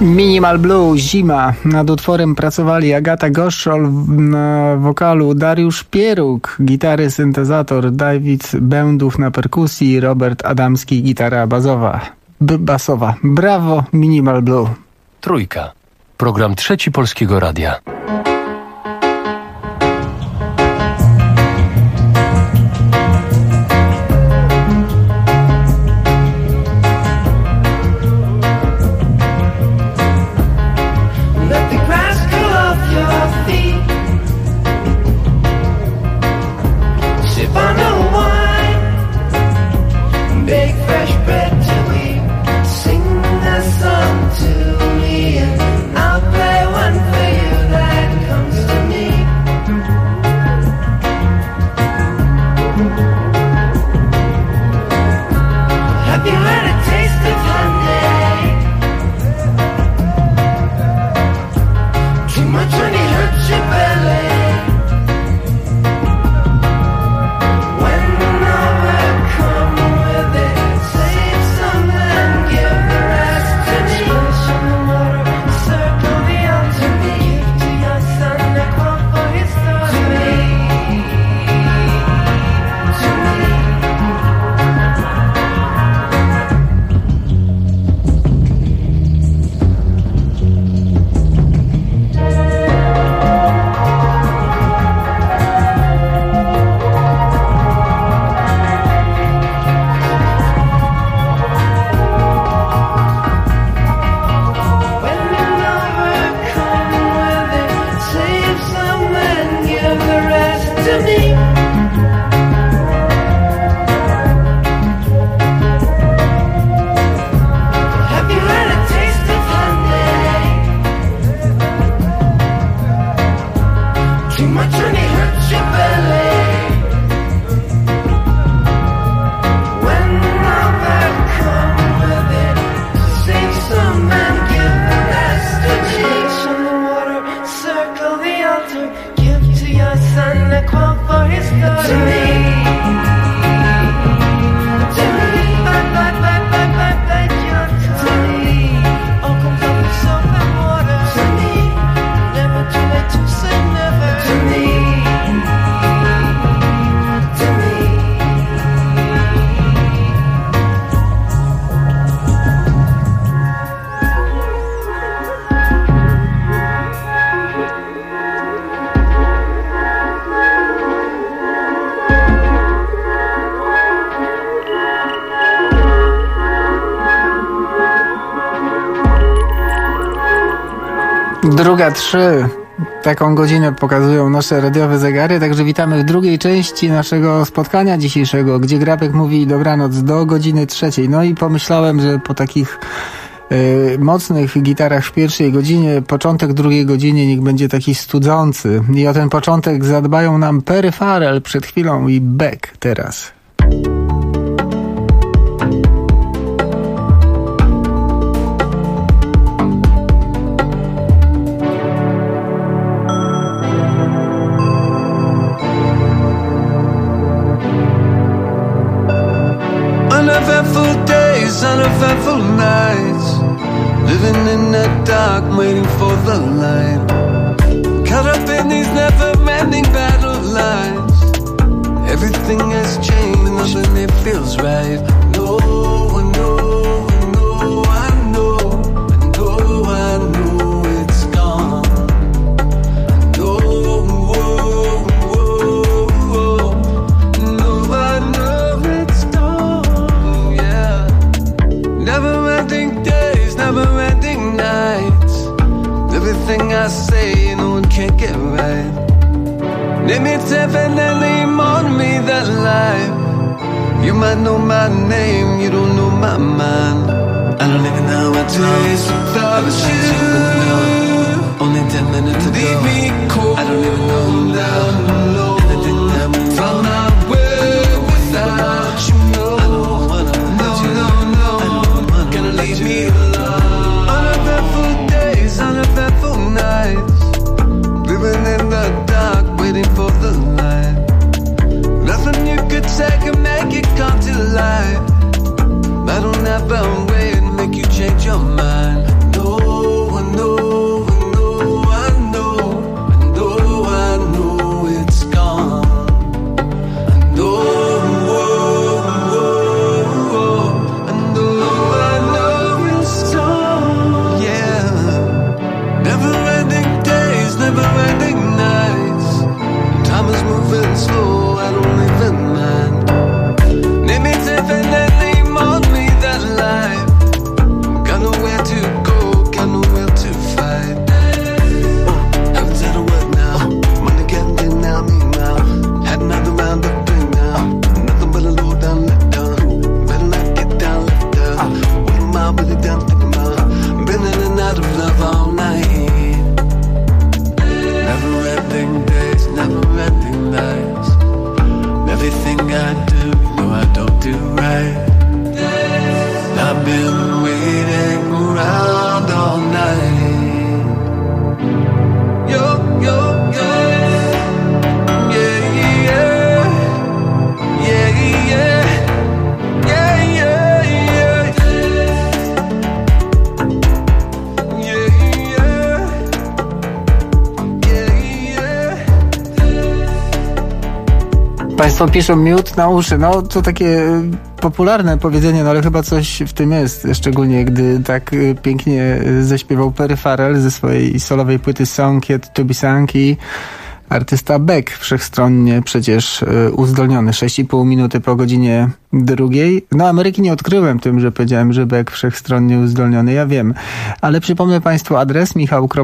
Minimal Blue, Zima. Nad utworem pracowali Agata Goszczol na wokalu, Dariusz Pieruk, gitary, syntezator, Dawid Będów na perkusji, Robert Adamski, gitara basowa. Brawo, Minimal Blue. Trójka. Program Trzeci Polskiego Radia. Druga 3. Taką godzinę pokazują nasze radiowe zegary, także witamy w drugiej części naszego spotkania dzisiejszego, gdzie Grabek mówi dobranoc do godziny 3. No i pomyślałem, że po takich mocnych gitarach w pierwszej godzinie, początek drugiej godziny niech będzie taki studzący. I o ten początek zadbają nam Perry Farrell przed chwilą i Beck teraz. Uneventful days, uneventful nights, living in the dark, waiting for the light. Caught up in these never-ending battle lines. Everything has changed, nothing it feels right. No, no, no, I know, I know it's gone. No, whoa, whoa, whoa. No, I know it's gone, yeah. Never-ending days, never-ending nights. Everything I say, no one can get right. Name it definitely more to me that life. You might know my name, you don't know my mind. I don't even know my days without you. Only 10 minutes ago, leave me cold. I don't even know I'm down low. And I didn't have me found my way without you. No, I don't wanna hurt you. No, gonna leave me alone. Uneventful days, uneventful nights, living in the dark, waiting for the light. Nothing you could say can make it come to life. I don't have a way to make you change your mind. No, Państwo piszą miód na uszy. No to takie popularne powiedzenie, no ale chyba coś w tym jest. Szczególnie gdy tak pięknie zaśpiewał Perry Farrell ze swojej solowej płyty Song Yet to be Sung i artysta Beck wszechstronnie przecież uzdolniony. 6,5 minuty po godzinie 2. No Ameryki nie odkryłem tym, że powiedziałem, że Beck wszechstronnie uzdolniony. Ja wiem. Ale przypomnę Państwu adres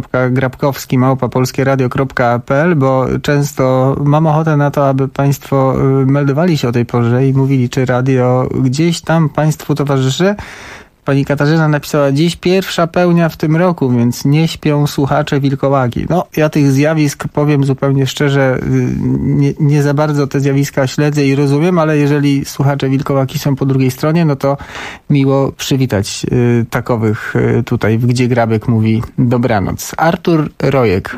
michał.grabkowski@polskieradio.pl, bo często mam ochotę na to, aby Państwo meldowali się o tej porze i mówili, czy radio gdzieś tam Państwu towarzyszy. Pani Katarzyna napisała, dziś pierwsza pełnia w tym roku, więc nie śpią słuchacze wilkołaki. No, ja tych zjawisk, powiem zupełnie szczerze, nie za bardzo te zjawiska śledzę i rozumiem, ale jeżeli słuchacze wilkołaki są po drugiej stronie, no to miło przywitać takowych tutaj, Gdzie Grabek mówi dobranoc. Artur Rojek.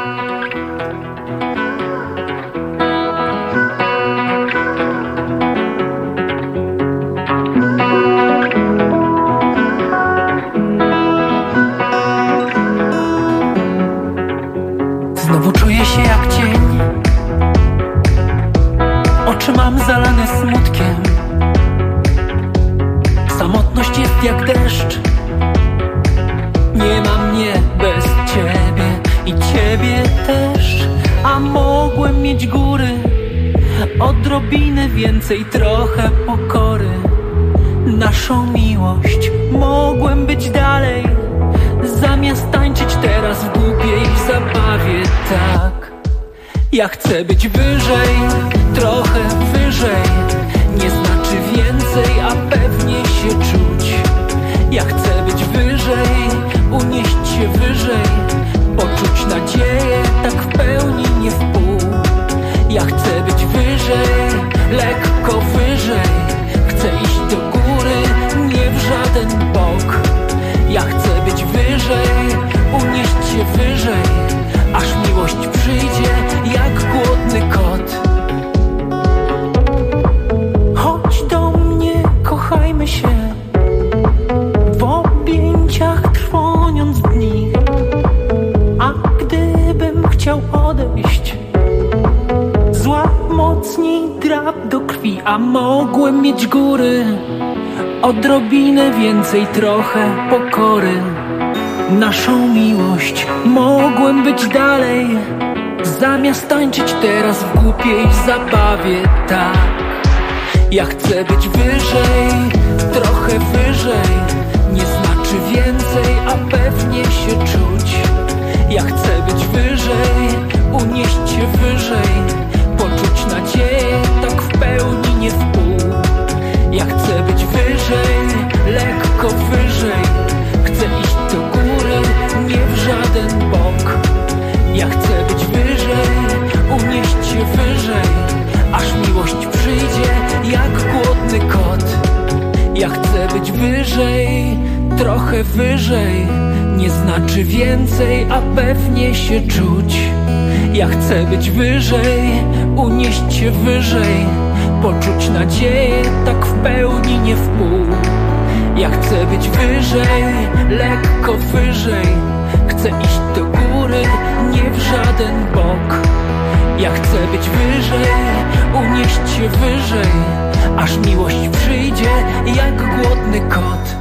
Znowu czuję się jak cień, oczy mam zalane smutkiem. Samotność jest jak deszcz, nie ma mnie bez ciebie i ciebie też. A mogłem mieć góry, odrobinę więcej, trochę pokory. Naszą miłość mogłem być dalej, zamiast tańczyć teraz w głupiej zabawie, tak. Ja chcę być wyżej, trochę wyżej, nie znaczy więcej, a pewnie się czuć. Ja chcę być wyżej, unieść się wyżej, poczuć nadzieję, tak w pełni, nie w pół. Ja chcę być wyżej, lekko wyżej, chcę iść do góry, nie w żaden bok. Ja chcę być wyżej, unieść się wyżej, aż miłość przyjdzie jak głodny kot. Chodź do mnie, kochajmy się, w objęciach trwoniąc dni. A gdybym chciał odejść, złap mocniej drap do krwi. A mogłem mieć góry, odrobinę więcej, trochę pokory. Naszą miłość mogłem być dalej, zamiast tańczyć teraz w głupiej zabawie, tak. Ja chcę być wyżej, trochę wyżej, nie znaczy więcej, a pewnie się czuć. Ja chcę być wyżej, unieść się wyżej, poczuć nadzieję, tak w pełni, nie w pół. Ja chcę być wyżej, lekko wyżej, chcę iść do góry, nie w żaden bok. Ja chcę być wyżej, unieść się wyżej, aż miłość przyjdzie jak głodny kot. Ja chcę być wyżej, trochę wyżej, nie znaczy więcej, a pewnie się czuć. Ja chcę być wyżej, unieść się wyżej, poczuć nadzieję, tak w pełni, nie w pół. Ja chcę być wyżej, lekko wyżej, chcę iść do góry, nie w żaden bok. Ja chcę być wyżej, unieść się wyżej, aż miłość przyjdzie jak głodny kot.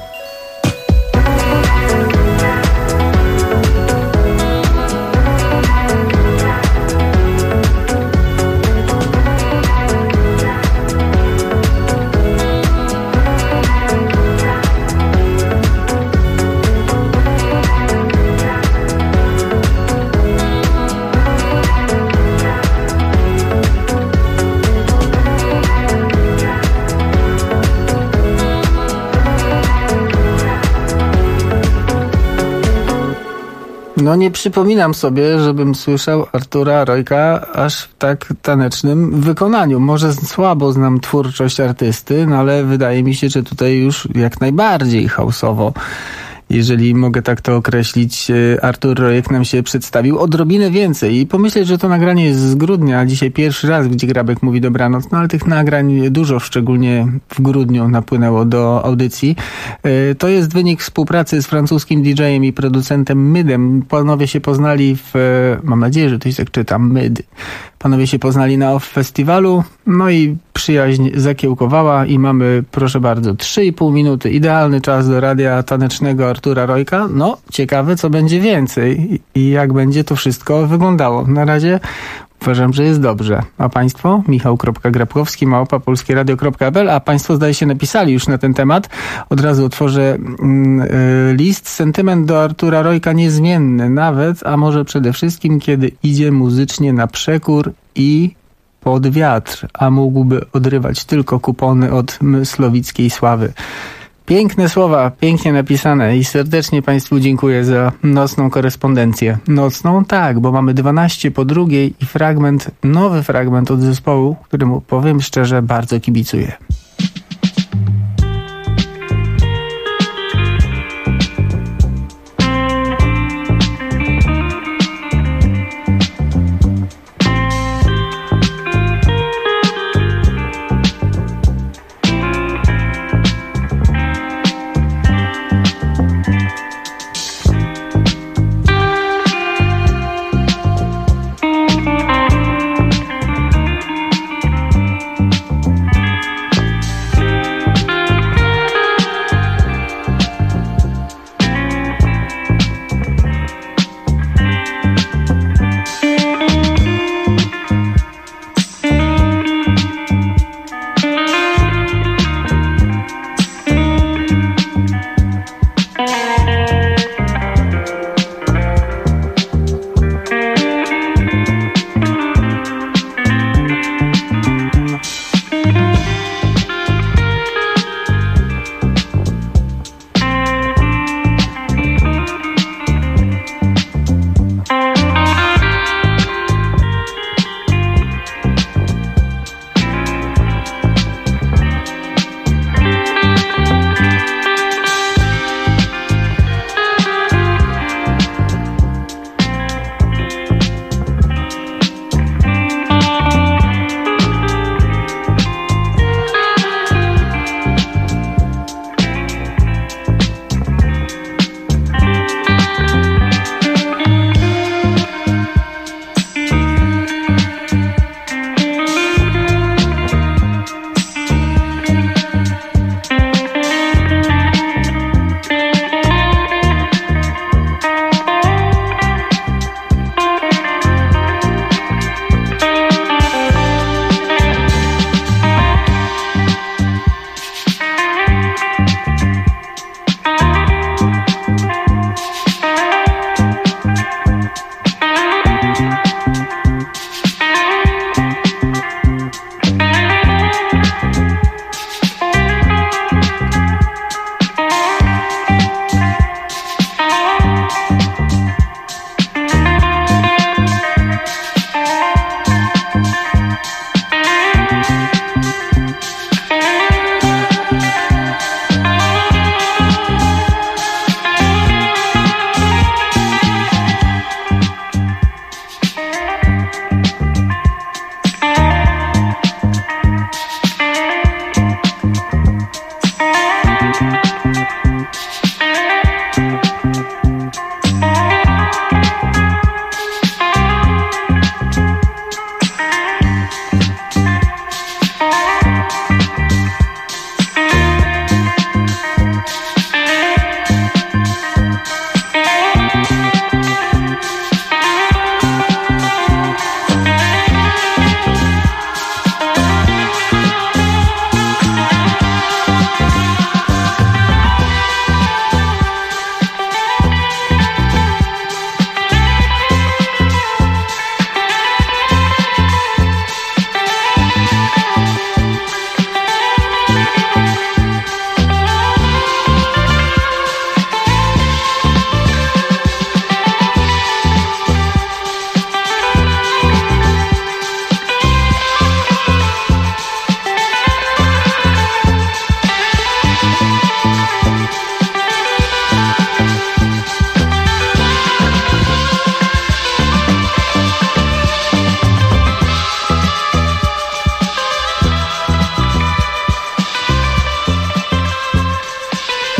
No nie przypominam sobie, żebym słyszał Artura Rojka aż w tak tanecznym wykonaniu. Może słabo znam twórczość artysty, no ale wydaje mi się, że tutaj już jak najbardziej house'owo jeżeli mogę tak to określić. Artur Rojek nam się przedstawił odrobinę więcej i pomyśleć, że to nagranie jest z grudnia, a dzisiaj pierwszy raz, gdzie Grabek mówi dobranoc, no ale tych nagrań dużo, szczególnie w grudniu, napłynęło do audycji. To jest wynik współpracy z francuskim DJ-em i producentem Mydem. Panowie się poznali mam nadzieję, że to się tak czyta, Myd. Panowie się poznali na OFF Festiwalu, no i przyjaźń zakiełkowała i mamy, proszę bardzo, 3,5 minuty. Idealny czas do radia tanecznego Artura Rojka. No, ciekawe, co będzie więcej i jak będzie to wszystko wyglądało. Na razie uważam, że jest dobrze. A państwo? Michał.Grabkowski, @polskieradio.pl. A państwo, zdaje się, napisali już na ten temat. Od razu otworzę list. Sentyment do Artura Rojka niezmienny, nawet, a może przede wszystkim, kiedy idzie muzycznie na przekór i pod wiatr, a mógłby odrywać tylko kupony od Mysłowickiej sławy. Piękne słowa, pięknie napisane i serdecznie państwu dziękuję za nocną korespondencję. Nocną? Tak, bo mamy 12 po 2 i nowy fragment od zespołu, któremu, powiem szczerze, bardzo kibicuję.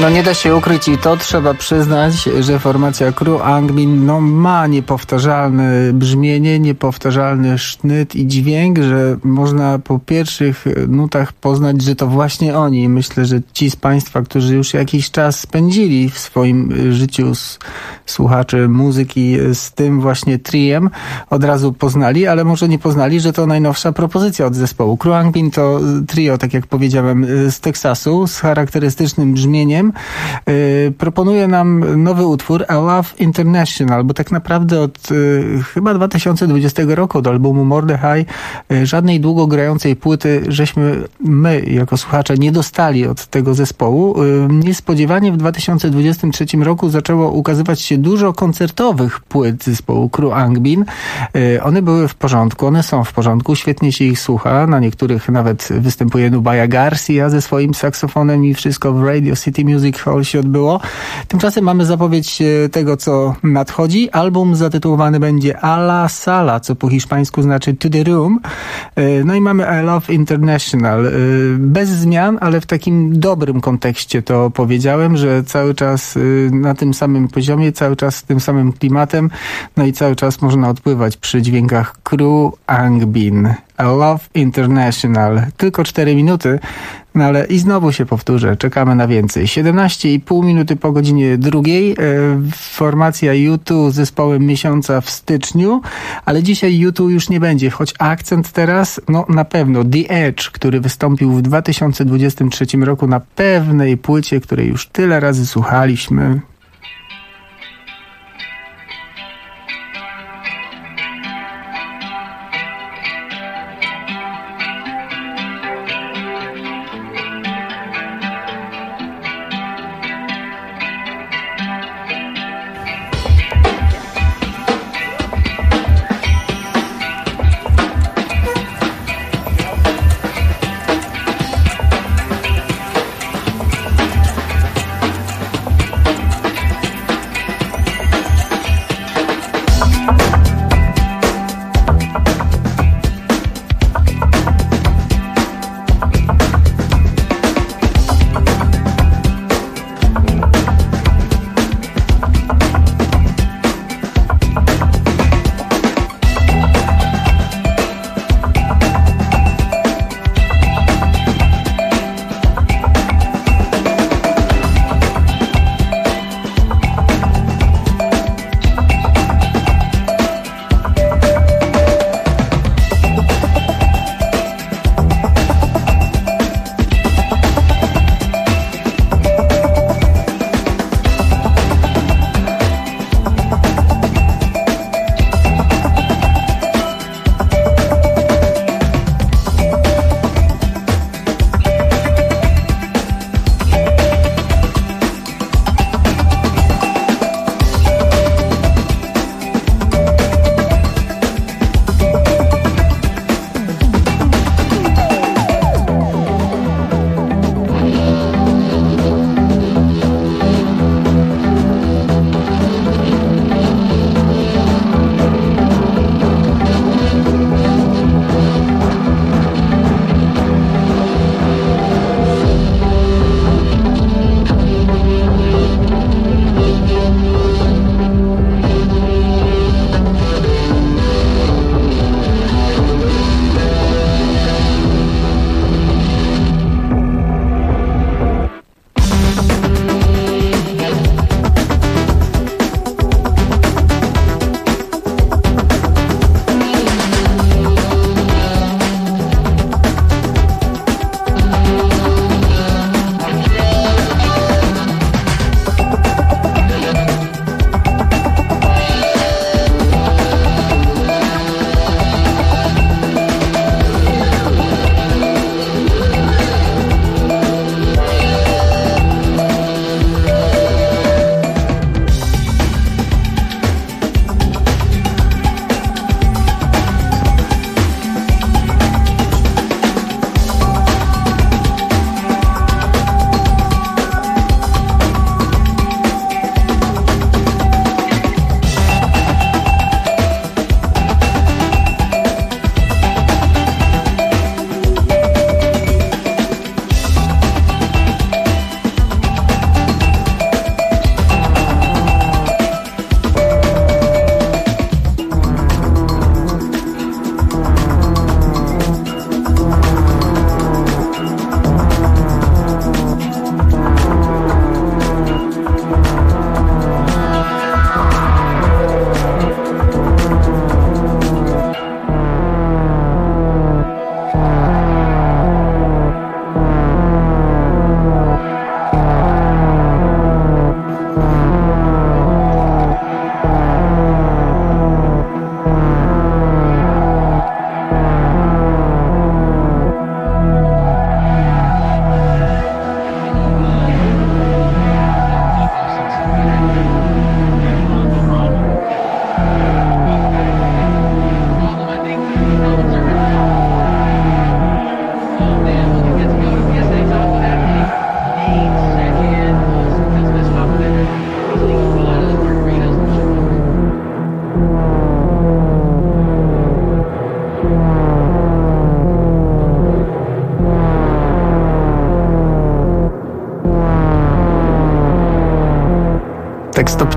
No nie da się ukryć i to trzeba przyznać, że formacja Crew Angbin ma niepowtarzalne brzmienie, niepowtarzalny sznyt i dźwięk, że można po pierwszych nutach poznać, że to właśnie oni. Myślę, że ci z Państwa, którzy już jakiś czas spędzili w swoim życiu słuchaczy muzyki z tym właśnie triem, od razu poznali, ale może nie poznali, że to najnowsza propozycja od zespołu. Crew Angbin to trio, tak jak powiedziałem, z Teksasu, z charakterystycznym brzmieniem. Proponuje nam nowy utwór A Love International, bo tak naprawdę od chyba 2020 roku od albumu Mordechai żadnej długo grającej płyty żeśmy my jako słuchacze nie dostali od tego zespołu. Niespodziewanie w 2023 roku zaczęło ukazywać się dużo koncertowych płyt zespołu Crew Angbin. One były w porządku, one są w porządku, świetnie się ich słucha, na niektórych nawet występuje Nubia Garcia ze swoim saksofonem i wszystko w Radio City Music Hall się odbyło. Tymczasem mamy zapowiedź tego, co nadchodzi. Album zatytułowany będzie A La Sala, co po hiszpańsku znaczy To The Room. No i mamy I Love International. Bez zmian, ale w takim dobrym kontekście to powiedziałem, że cały czas na tym samym poziomie, cały czas z tym samym klimatem, no i cały czas można odpływać przy dźwiękach Crew Angbin. I Love International. Tylko 4 minuty, no ale i znowu się powtórzę, czekamy na więcej. 17,5 minuty po godzinie 2. Formacja U2 z zespołem miesiąca w styczniu, ale dzisiaj U2 już nie będzie, choć akcent teraz, no na pewno The Edge, który wystąpił w 2023 roku na pewnej płycie, której już tyle razy słuchaliśmy.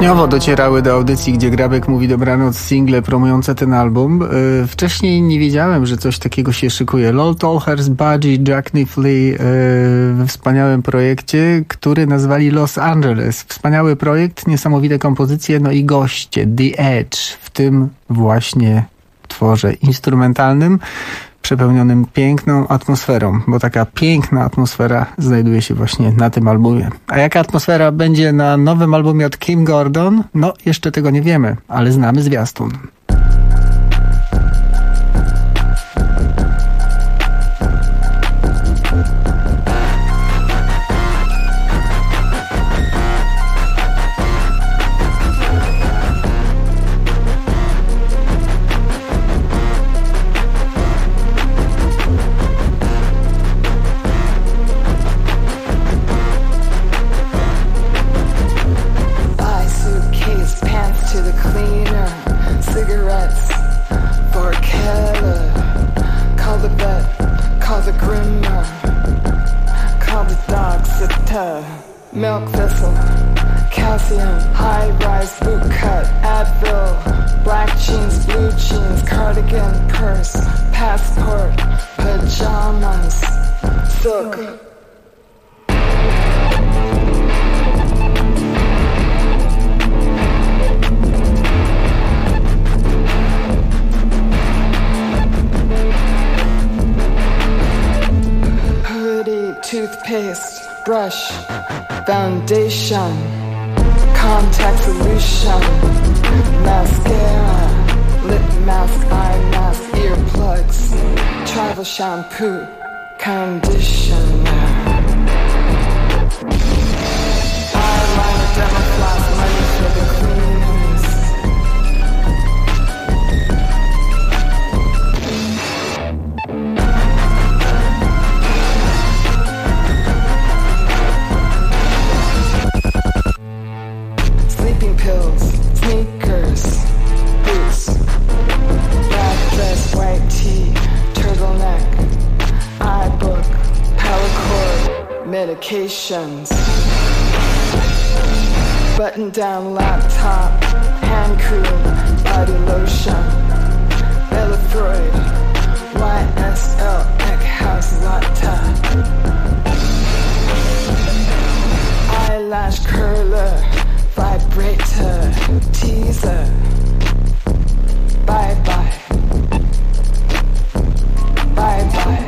Stopniowo docierały do audycji, gdzie Grabek mówi dobranoc, single promujące ten album. Wcześniej nie wiedziałem, że coś takiego się szykuje. Lol Tolhurst, Budgie, Jack Nifley we wspaniałym projekcie, który nazwali Los Angeles. Wspaniały projekt, niesamowite kompozycje, no i goście, The Edge, w tym właśnie tworze instrumentalnym, przepełnionym piękną atmosferą, bo taka piękna atmosfera znajduje się właśnie na tym albumie. A jaka atmosfera będzie na nowym albumie od Kim Gordon? No, jeszcze tego nie wiemy, ale znamy zwiastun. Milk thistle, calcium, high-rise boot cut, Advil, black jeans, blue jeans, cardigan, purse, passport, pajamas, silk. Hoodie, toothpaste, brush, foundation, contact solution, mascara, lip mask, eye mask, earplugs, travel shampoo, conditioner, eyeliner, dermafloss, money for the cleaners. Sleeping pills, sneakers, boots, black dress, white tee, turtleneck, iBook, Palicord, medications, button-down laptop, hand cream, body lotion, Bellafroid, YSL, Eckhouse Latte, eyelash curler, vibrator, teaser, bye-bye, bye-bye.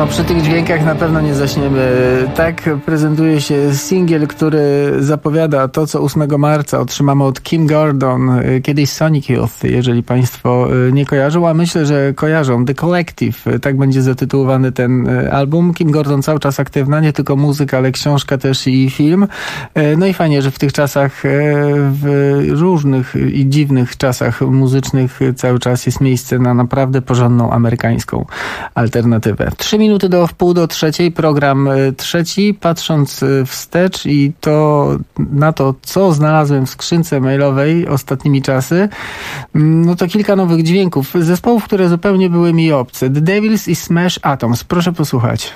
No przy tych dźwiękach na pewno nie zaśniemy. Tak prezentuje się singiel, który zapowiada to, co 8 marca otrzymamy od Kim Gordon, kiedyś Sonic Youth, jeżeli Państwo nie kojarzą, a myślę, że kojarzą. The Collective, tak będzie zatytułowany ten album. Kim Gordon cały czas aktywna, nie tylko muzyka, ale książka też i film. No i fajnie, że w tych czasach, w różnych i dziwnych czasach muzycznych cały czas jest miejsce na naprawdę porządną amerykańską alternatywę. 3 minuty do 2:30, program trzeci, patrząc wstecz i to na to, co znalazłem w skrzynce mailowej ostatnimi czasy, no to kilka nowych dźwięków, zespołów, które zupełnie były mi obce. The Devils i Smash Atoms. Proszę posłuchać.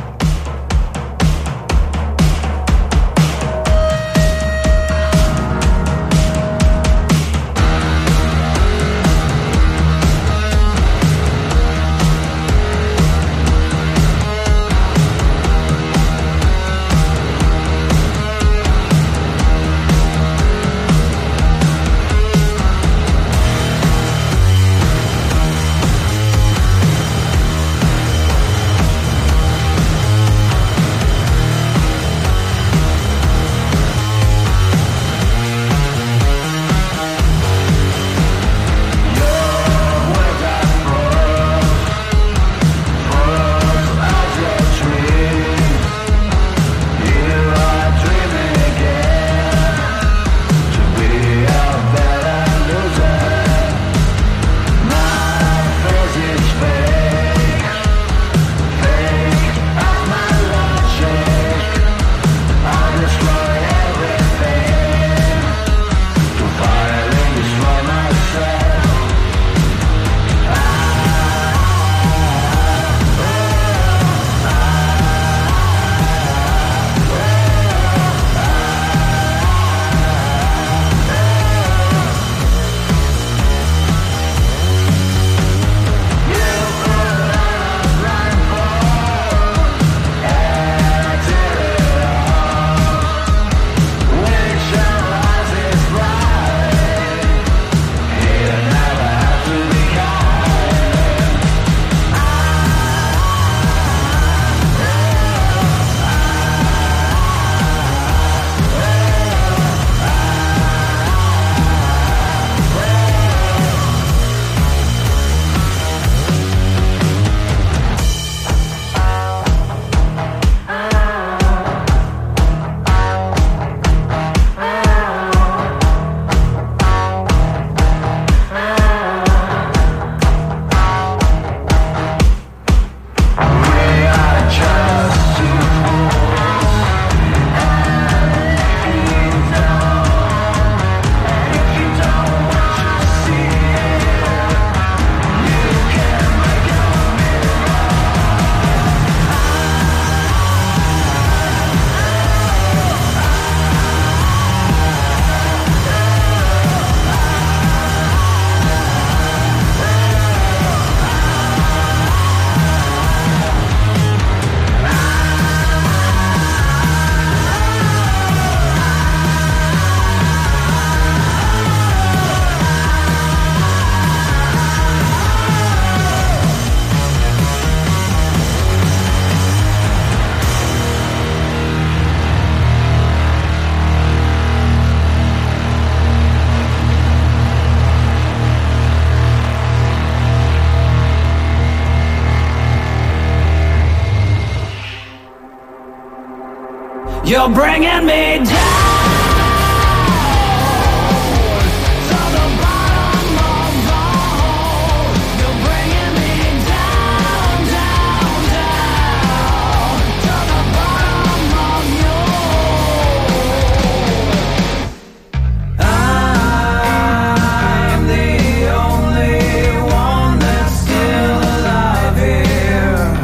You're bringing me down.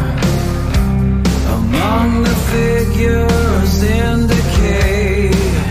Figures in decay.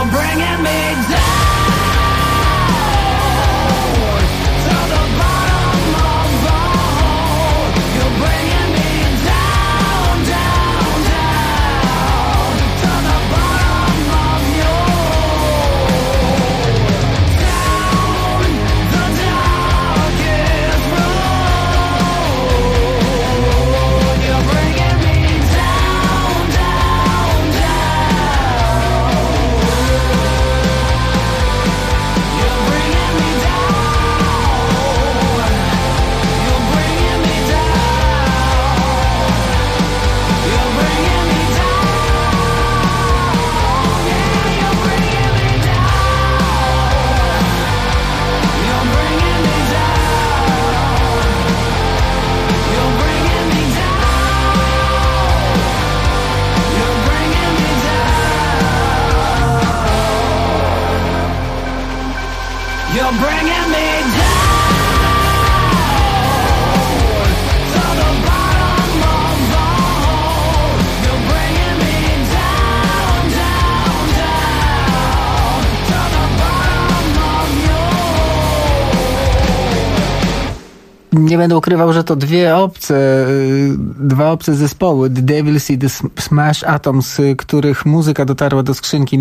You're bringing me down. Nie będę ukrywał, że to dwa obce zespoły, The Devils i The Smash Atoms, których muzyka dotarła do skrzynki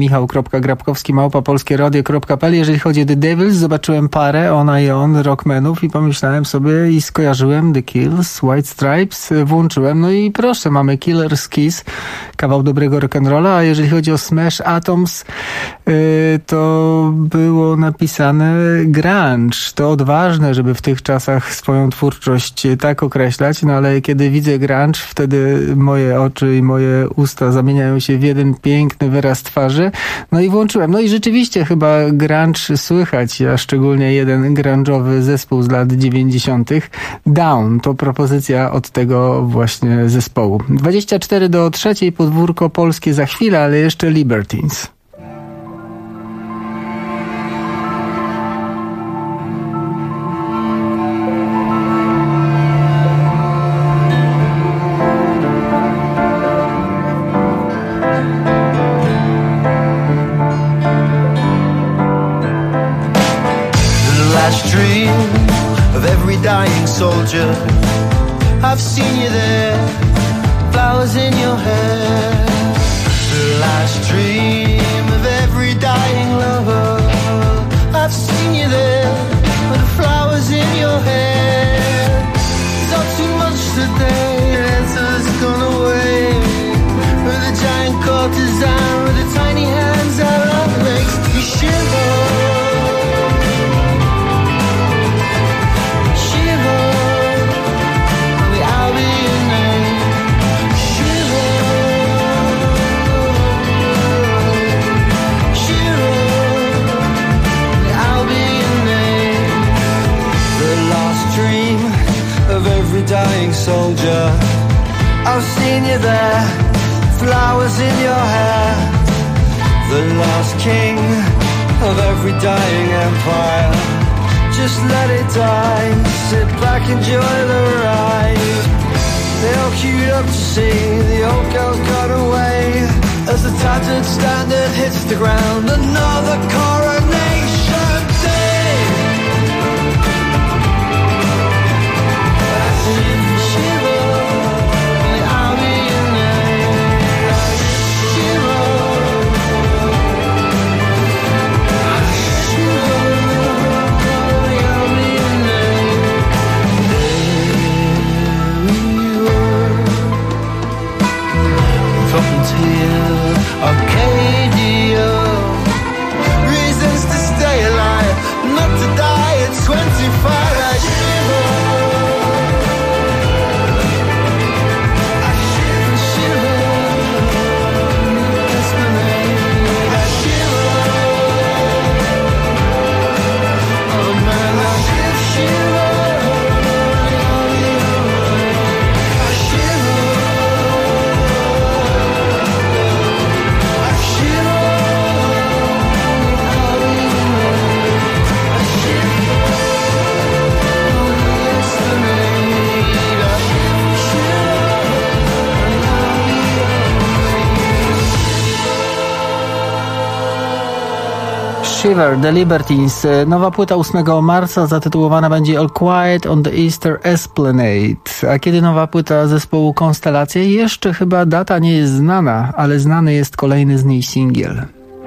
michał.grabkowski@polskieradio.pl. Jeżeli chodzi o The Devils, zobaczyłem parę Ona i On rockmenów i pomyślałem sobie i skojarzyłem The Kills, White Stripes, włączyłem, no i proszę, mamy Killer's Kiss, kawał dobrego rock'n'rolla, a jeżeli chodzi o Smash Atoms, to było napisane grunge. To odważne, żeby w tych czasach swoją twórczość tak określać, no ale kiedy widzę grunge, wtedy moje oczy i moje usta zamieniają się w jeden piękny wyraz twarzy. No i włączyłem. No i rzeczywiście chyba grunge słychać, a szczególnie jeden grunge'owy zespół z lat 90. Down. To propozycja od tego właśnie zespołu. 2:24, podwórko polskie za chwilę, ale jeszcze Libertines. Soldier, I've seen you there, flowers in your hair. The last dream of every dying lover. I've seen you there, with the flowers in your hair. It's not too much today, your answer's gone away. With a giant courtesan, with the tiny hands that love makes you shiver. Dying soldier, I've seen you there, flowers in your hair. The last king of every dying empire. Just let it die, sit back, enjoy the ride. They all queued up to see the old girls got away. As the tattered standard hits the ground, another coronation day. Arcadia, Shiver, The Libertines. Nowa płyta 8 marca zatytułowana będzie All Quiet on the Easter Esplanade. A kiedy nowa płyta zespołu Konstelacje? Jeszcze chyba data nie jest znana, ale znany jest kolejny z niej singiel.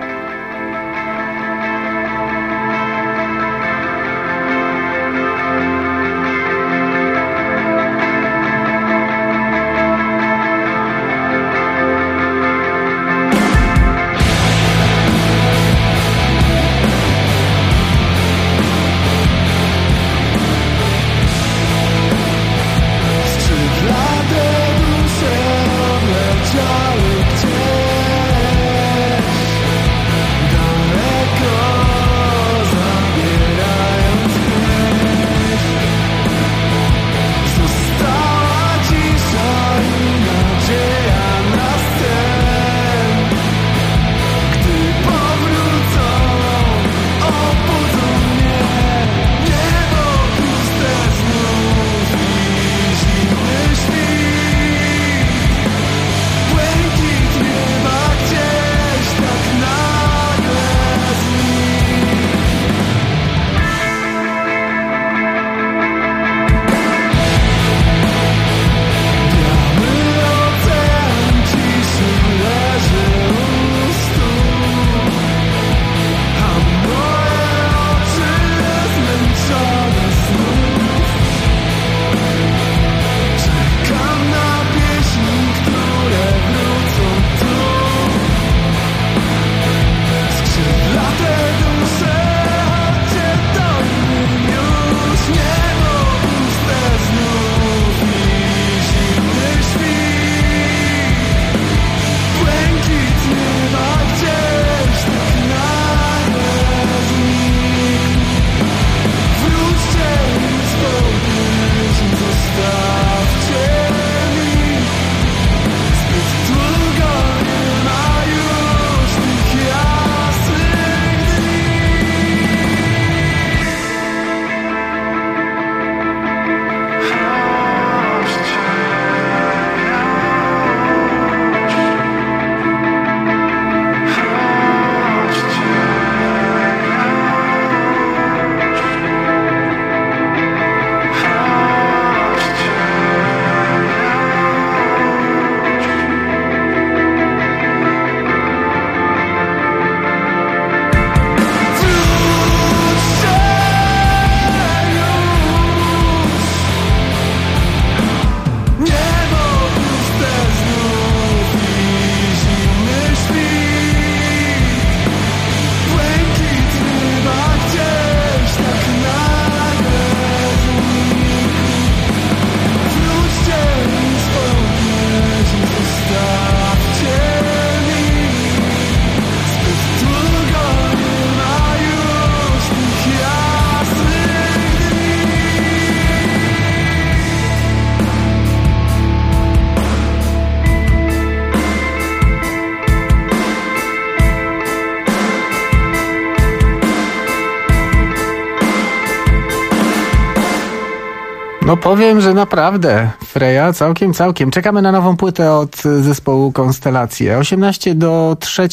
No powiem, że naprawdę, Freja, całkiem. Czekamy na nową płytę od zespołu Konstelacje. 18 do 3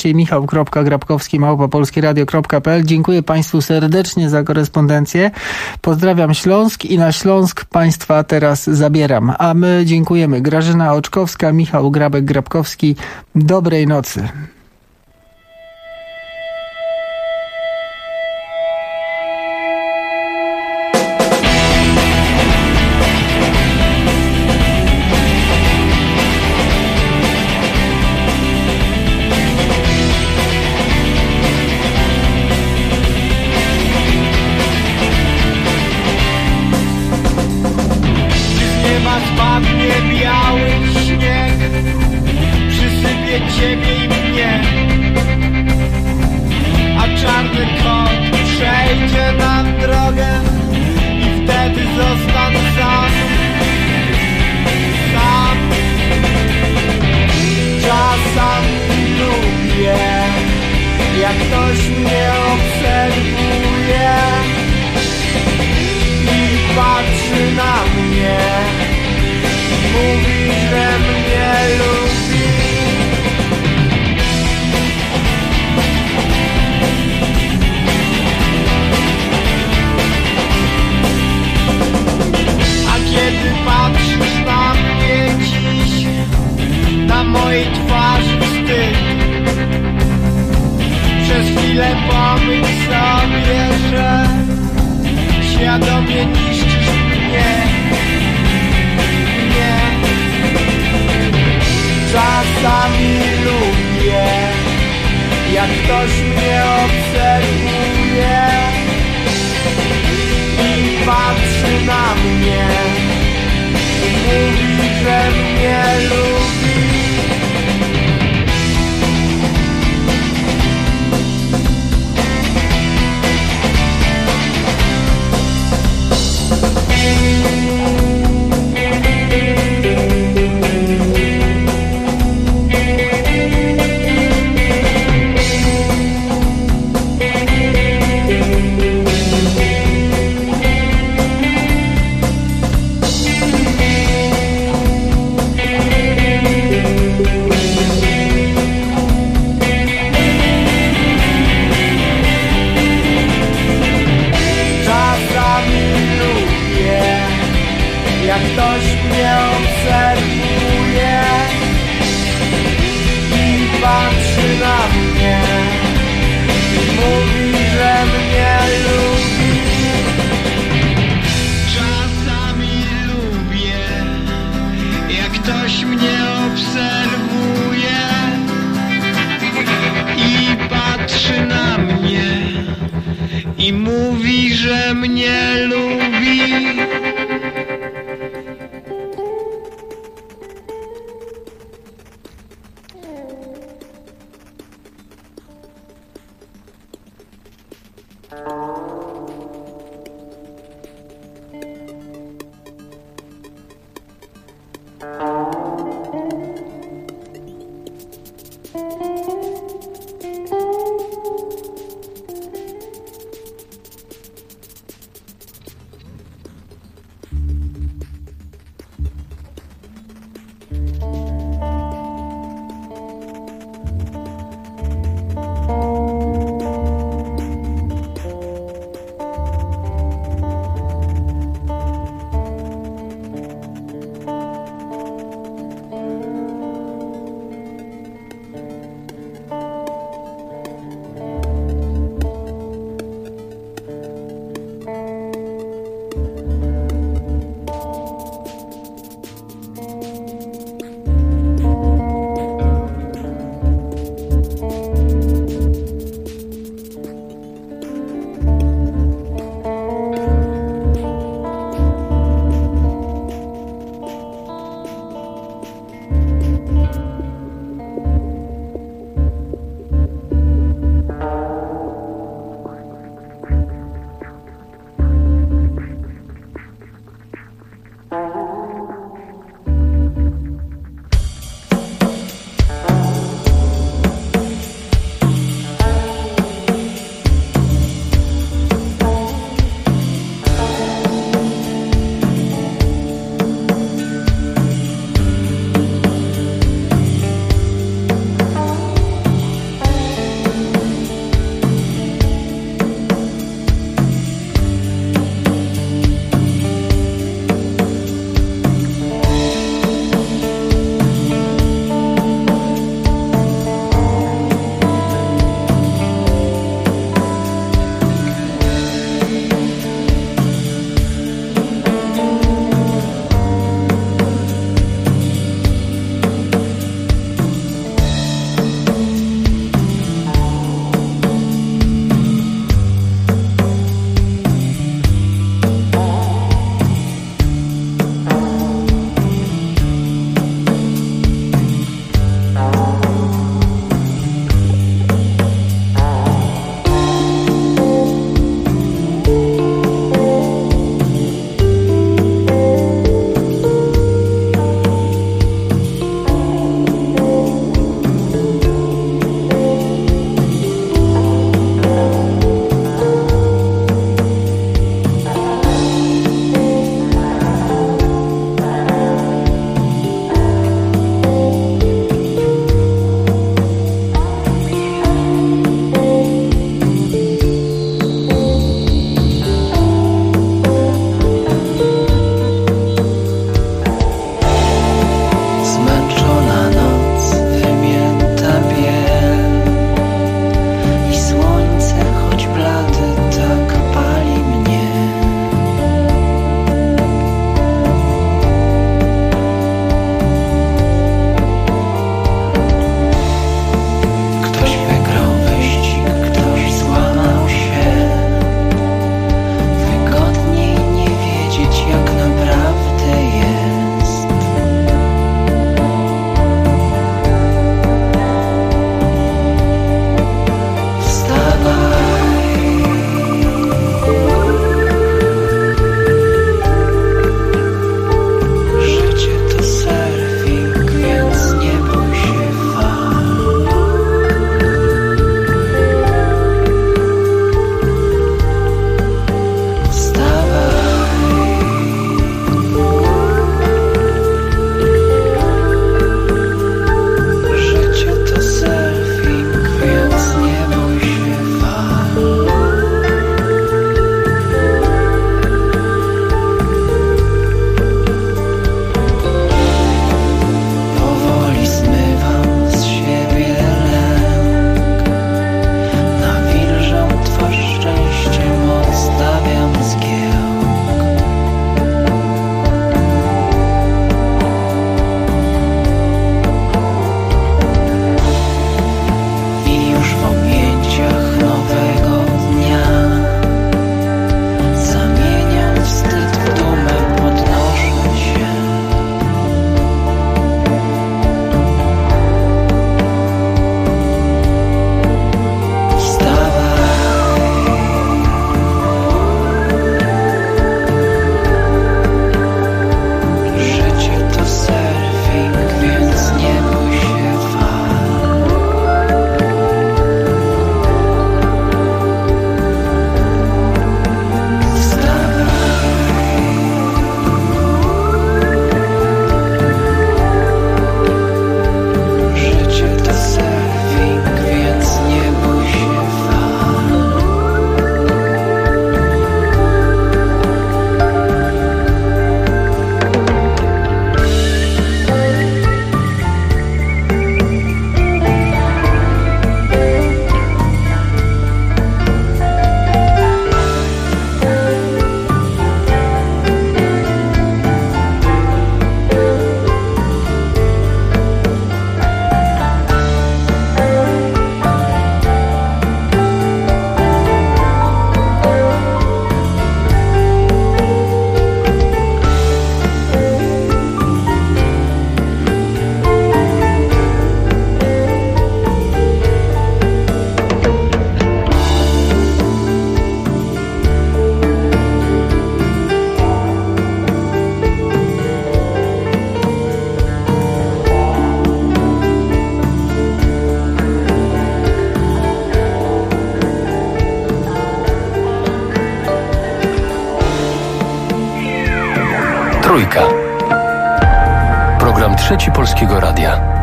michał.grabkowski@polskieradio.pl. Dziękuję Państwu serdecznie za korespondencję. Pozdrawiam Śląsk i na Śląsk Państwa teraz zabieram. A my dziękujemy. Grażyna Oczkowska, Michał Grabek-Grabkowski. Dobrej nocy. chwilę pomyśl sobie, że świadomie niszczysz mnie. Nie. Czasami lubię, jak ktoś mnie obserwuje i patrzy na mnie i mówi, że mnie lubi. Jak ktoś mnie obserwuje i patrzy na mnie i mówi, że mnie lubi. Czasami lubię, jak ktoś mnie obserwuje i patrzy na mnie i mówi, że mnie lubi. Trójka. Program Trzeci Polskiego Radia.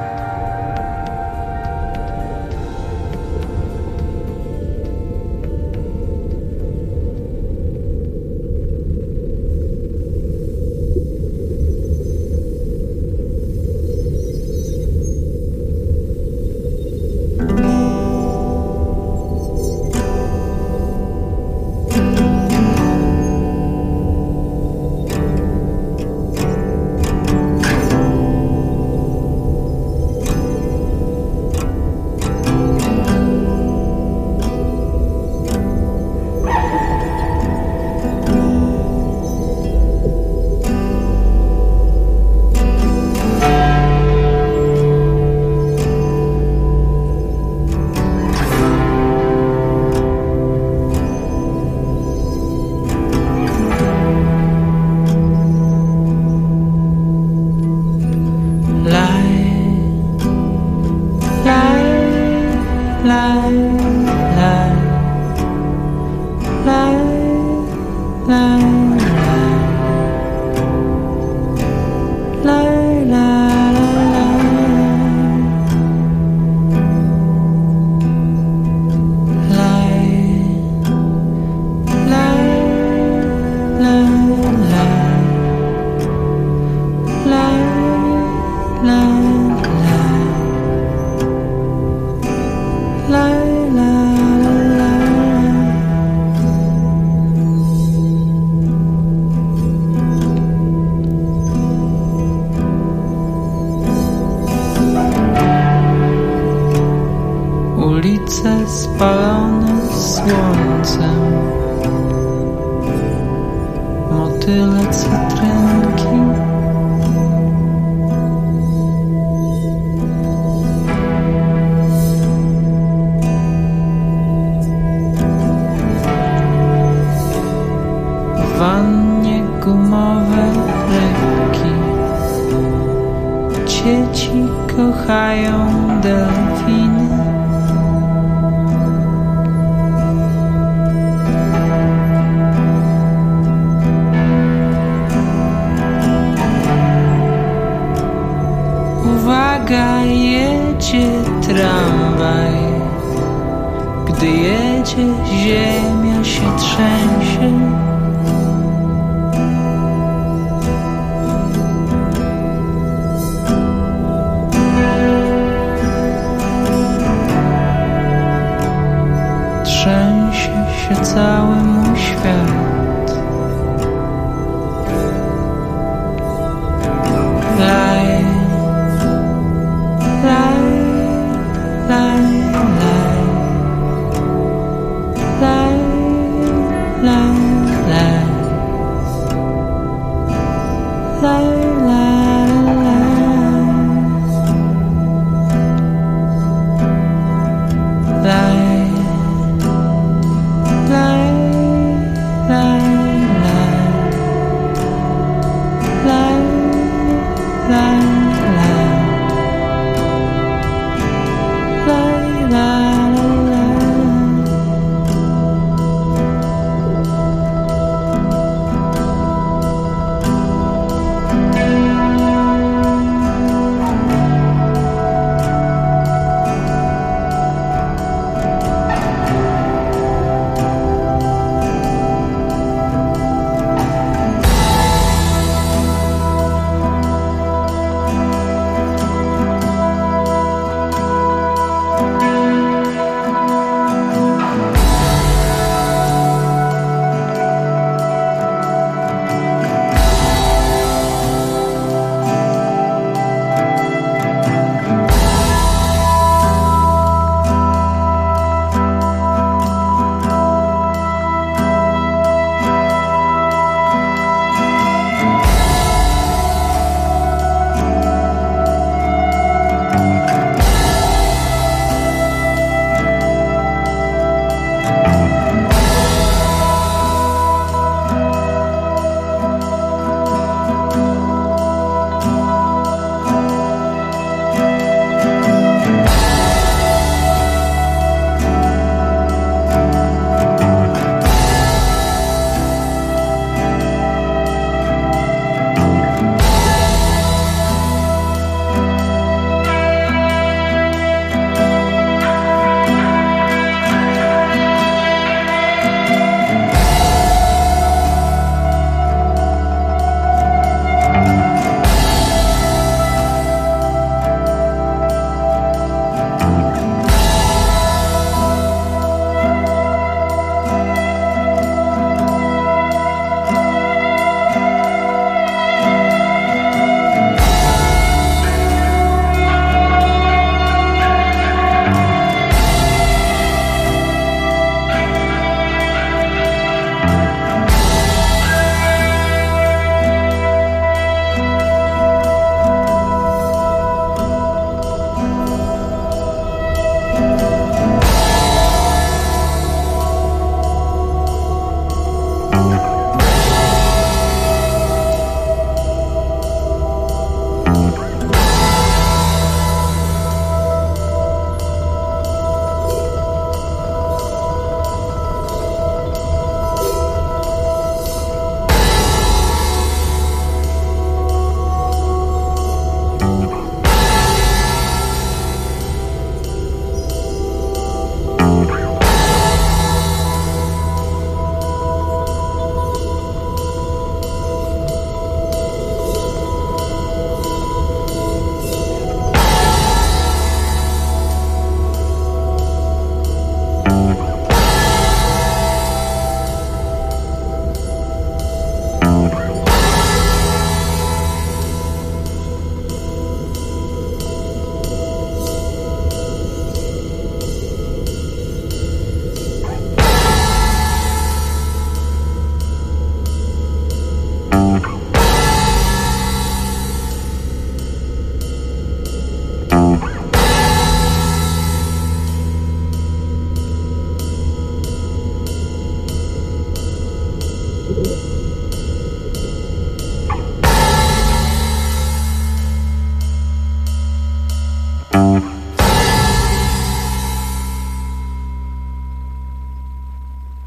Ulice spalone słońcem, motyle cytrynki, w wannie gumowe rybki, dzieci kochają delfiny. Uwaga, jedzie tramwaj. Gdy jedzie, ziemia się trzęsie. Trzęsie się cały mój świat.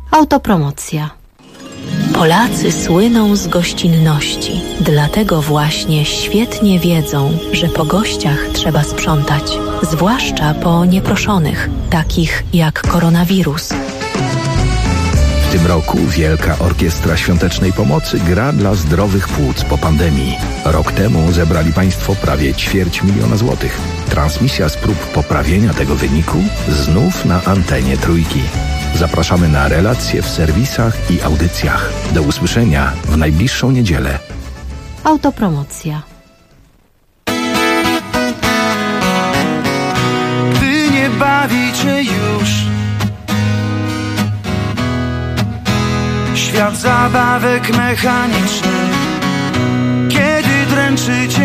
Autopromocja. Polacy słyną z gościnności, dlatego właśnie świetnie wiedzą, że po gościach trzeba sprzątać, zwłaszcza po nieproszonych, takich jak koronawirus. W tym roku Wielka Orkiestra Świątecznej Pomocy gra dla zdrowych płuc po pandemii. Rok temu zebrali Państwo prawie 250 000 złotych. Transmisja z prób poprawienia tego wyniku znów na antenie Trójki. Zapraszamy na relacje w serwisach i audycjach. Do usłyszenia w najbliższą niedzielę. Autopromocja. Gdy nie bawi cię już świat zabawek mechanicznych, kiedy dręczy cię